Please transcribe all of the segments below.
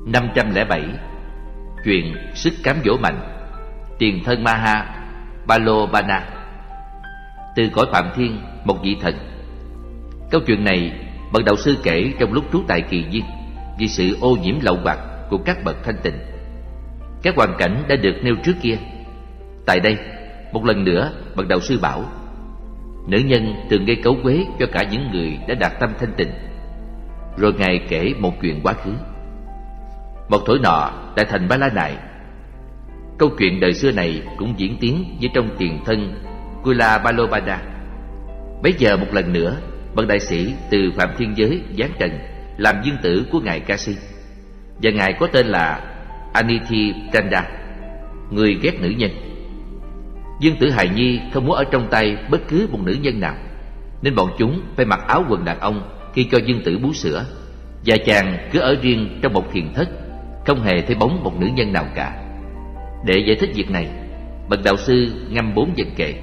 507. Chuyện sức cám dỗ mạnh. Tiền thân Maha Balobana. Từ cõi Phạm Thiên, một vị thần. Câu chuyện này bậc đạo sư kể trong lúc trú tại Kỳ Viên vì sự ô nhiễm lậu hoặc của các bậc thanh tịnh. Các hoàn cảnh đã được nêu trước kia. Tại đây, một lần nữa bậc đạo sư bảo: nữ nhân thường gây cấu quế cho cả những người đã đạt tâm thanh tịnh. Rồi Ngài kể một chuyện quá khứ. Một thổi nọ tại thành Ba La Nại. Câu chuyện đời xưa này cũng diễn tiến như trong tiền thân Kula Balobana. Bấy giờ một lần nữa, bậc đại sĩ từ Phạm Thiên giới giáng trần làm dương tử của ngài Kasi, và ngài có tên là Anithipanda, người ghét nữ nhân. Dương tử hài nhi không muốn ở trong tay bất cứ một nữ nhân nào, nên bọn chúng phải mặc áo quần đàn ông khi cho dương tử bú sữa, và chàng cứ ở riêng trong một thiền thất, không hề thấy bóng một nữ nhân nào cả. Để giải thích việc này, bậc đạo sư ngâm 4 vần kệ.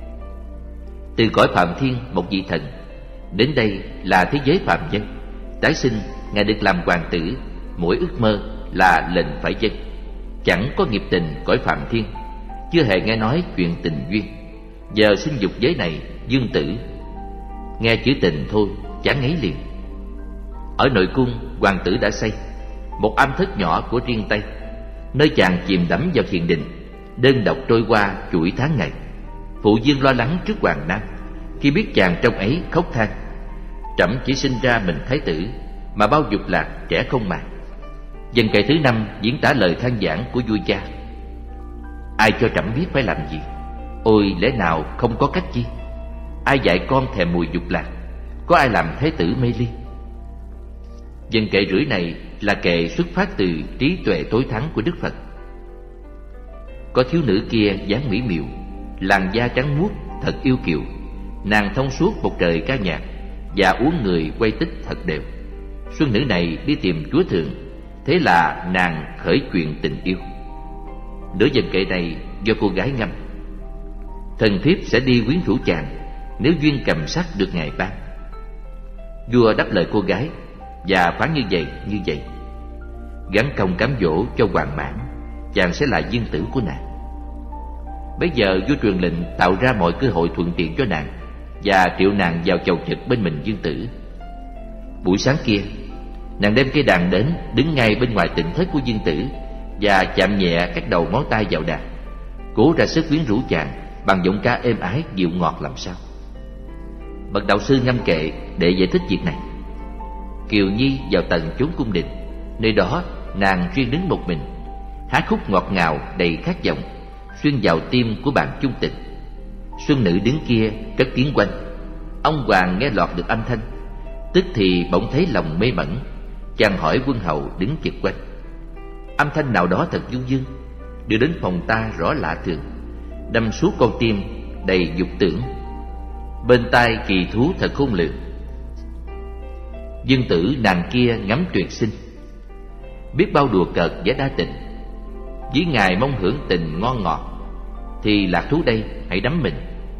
Từ cõi Phạm Thiên, một vị thần, đến đây là thế giới phàm nhân. Tái sinh, ngài được làm hoàng tử, mỗi ước mơ là lệnh phải dâng. Chẳng có nghiệp tình cõi Phạm Thiên, chưa hề nghe nói chuyện tình duyên. Giờ sinh dục giới này, dương tử. Nghe chữ tình thôi, chán ngấy liền. Ở nội cung, hoàng tử đã xây một am thất nhỏ của riêng Tây, nơi chàng chìm đắm vào thiền định, đơn độc trôi qua chuỗi tháng ngày. Phụ vương lo lắng trước hoàng nam khi biết chàng trong ấy khóc than: trẫm chỉ sinh ra mình thái tử, mà bao dục lạc trẻ không màng. Dần kệ thứ 5 diễn tả lời than vãn của vua cha: ai cho trẫm biết phải làm gì? Ôi lẽ nào không có cách chi? Ai dạy con thèm mùi dục lạc? Có ai làm thái tử mê ly? Dần kệ rưỡi này là kệ xuất phát từ trí tuệ tối thắng của Đức Phật. Có thiếu nữ kia dáng mỹ miều, làn da trắng muốt thật yêu kiều. Nàng thông suốt một trời ca nhạc, và uống người quay tích thật đều. Xuân nữ này đi tìm Chúa Thượng, thế là nàng khởi chuyện tình yêu. Nửa dần kệ này do cô gái ngâm: thần thiếp sẽ đi quyến rũ chàng, nếu duyên cầm sắc được ngài ban. Vua đáp lời cô gái và phán như vậy: gắn công cám dỗ cho hoàn mãn, chàng sẽ là dương tử của nàng. Bấy giờ vua truyền lệnh tạo ra mọi cơ hội thuận tiện cho nàng, và triệu nàng vào chầu trực bên mình dương tử. Buổi sáng kia, nàng đem cây đàn đến, đứng ngay bên ngoài tịnh thất của dương tử, và chạm nhẹ các đầu ngón tay vào đàn, cố ra sức quyến rũ chàng bằng giọng ca êm ái dịu ngọt làm sao. Bậc đạo sư ngâm kệ để giải thích việc này. Kiều Nhi vào tận chốn cung đình, nơi đó nàng riêng đứng một mình, hát khúc ngọt ngào đầy khát vọng, xuyên vào tim của bạn chung tình. Xuân nữ đứng kia cất tiếng quanh. Ông hoàng nghe lọt được âm thanh, tức thì bỗng thấy lòng mê mẩn. Chàng hỏi quân hầu đứng chực quanh: âm thanh nào đó thật du dương, đưa đến phòng ta rõ lạ thường, đâm suốt con tim đầy dục tưởng. Bên tai kỳ thú thật khôn lường. Dương tử nàng kia ngắm tuyệt sinh, biết bao đùa cợt và đa tình. Với ngài mong hưởng tình ngon ngọt, thì lạc thú đây hãy đắm mình.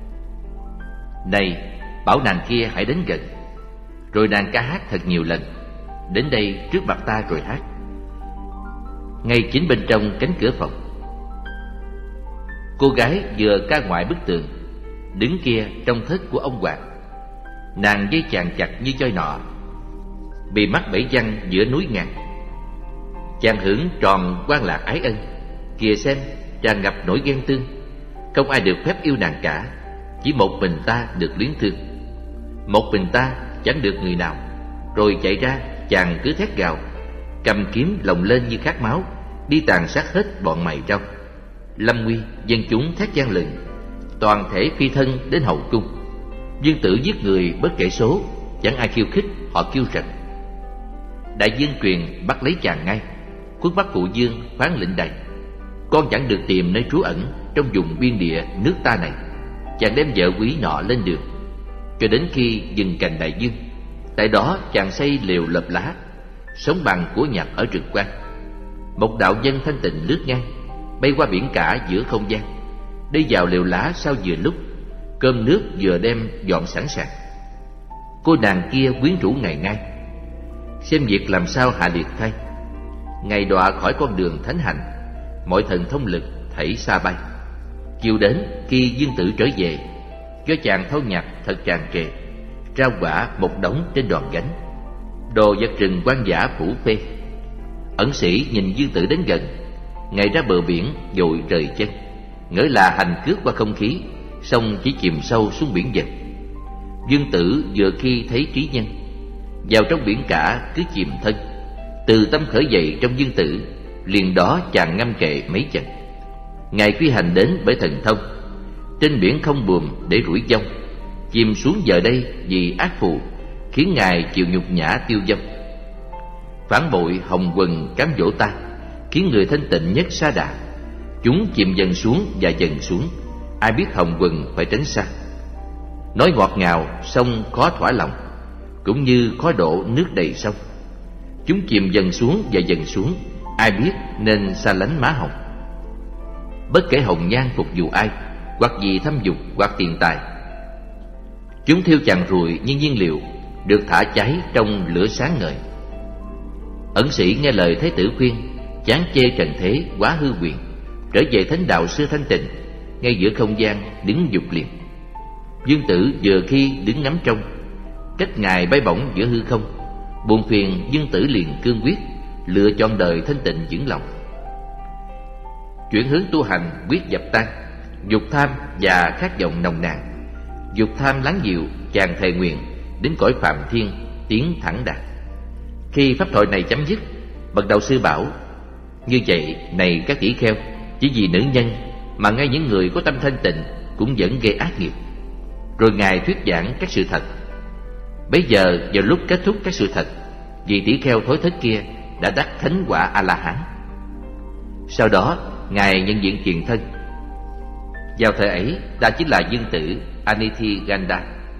Này, bảo nàng kia hãy đến gần. Rồi nàng ca hát thật nhiều lần, đến đây trước mặt ta rồi hát. Ngay chính bên trong cánh cửa phòng, cô gái vừa ca ngoại bức tường, đứng kia trong thất của ông hoàng. Nàng dây chàng chặt như choi nọ, bị mắc bẫy văng giữa núi ngàn. Chàng hưởng tròn quan lạc ái ân, kìa xem tràn ngập nỗi ghen tương. Không ai được phép yêu nàng cả, chỉ một mình ta được luyến thương. Một mình ta chẳng được người nào. Rồi chạy ra chàng cứ thét gào, cầm kiếm lồng lên như khát máu, đi tàn sát hết bọn mày rau. Lâm nguy dân chúng thét vang lừng, toàn thể phi thân đến hậu cung. Dương tử giết người bất kể số, chẳng ai khiêu khích, họ kêu rần. Đại dương truyền bắt lấy chàng ngay. Quốc bắc phụ dương phán lệnh đày: con chẳng được tìm nơi trú ẩn trong vùng biên địa nước ta này. Chàng đem vợ quý nọ lên đường, cho đến khi dừng cành đại dương. Tại đó chàng xây lều lợp lá, sống bằng của nhặt ở rừng quan. Một đạo dân thanh tịnh lướt ngang, bay qua biển cả giữa không gian, đi vào lều lá sau vừa lúc, cơm nước vừa đem dọn sẵn sàng. Cô nàng kia quyến rũ ngày ngay, xem việc làm sao hạ liệt thay. Ngày đọa khỏi con đường thánh hạnh, mọi thần thông lực thảy xa bay. Chiều đến khi Dương Tử trở về, do chàng thâu nhặt thật tràn trề, rau quả một đống trên đòn gánh, đồ vật rừng hoang dã phủ phê. Ẩn sĩ nhìn Dương Tử đến gần, ngày ra bờ biển vội rời chân, ngỡ là hành cước qua không khí, xong chỉ chìm sâu xuống biển dần. Dương Tử vừa khi thấy trí nhân vào trong biển cả cứ chìm thân, từ tâm khởi dậy trong Dương Tử, liền đó chàng ngâm kệ mấy chần. Ngài phi hành đến bởi thần thông, trên biển không buồm để rủi vong, chìm xuống giờ đây vì ác phù, khiến Ngài chịu nhục nhã tiêu vong. Phản bội hồng quần cám dỗ ta, khiến người thanh tịnh nhất sa đà. Chúng chìm dần xuống và dần xuống, ai biết hồng quần phải tránh xa. Nói ngọt ngào sông khó thỏa lòng, cũng như khó đổ nước đầy sông. Chúng chìm dần xuống và dần xuống, ai biết nên xa lánh má hồng. Bất kể hồng nhan phục vụ ai, hoặc vì thâm dục hoặc tiền tài. Chúng thiêu chàng ruồi như nhiên liệu, được thả cháy trong lửa sáng ngời. Ẩn sĩ nghe lời Thái tử khuyên, chán chê trần thế quá hư quyền, trở về thánh đạo xưa thanh tịnh, ngay giữa không gian đứng dục liền. Dương Tử vừa khi đứng ngắm trông, cách Ngài bay bổng giữa hư không. Buồn phiền Dương Tử liền cương quyết, lựa chọn đời thanh tịnh vững lòng. Chuyển hướng tu hành quyết dập tan dục tham và khát vọng nồng nàn. Dục tham lắng dịu, chàng thề nguyện đến cõi phạm thiên tiến thẳng đạt. Khi pháp thoại này chấm dứt, bậc đạo sư bảo: như vậy này các tỷ kheo, chỉ vì nữ nhân mà ngay những người có tâm thanh tịnh cũng vẫn gây ác nghiệp. Rồi Ngài thuyết giảng các sự thật. Bấy giờ vào lúc kết thúc các sự thật, vị tỷ kheo thối thết kia đã đắc thánh quả A-la-hán. Sau đó Ngài nhận diện tiền thân. Vào thời ấy ta chính là Dương Tử Anithi-ganda.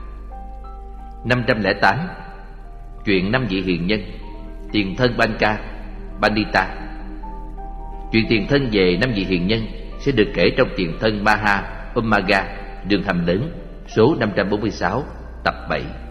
508. Chuyện 5 vị hiền nhân. Tiền thân Banka, Bandita. Chuyện tiền thân về 5 vị hiền nhân sẽ được kể trong tiền thân Maha Umaga, đường hầm lớn, số 546, tập 7.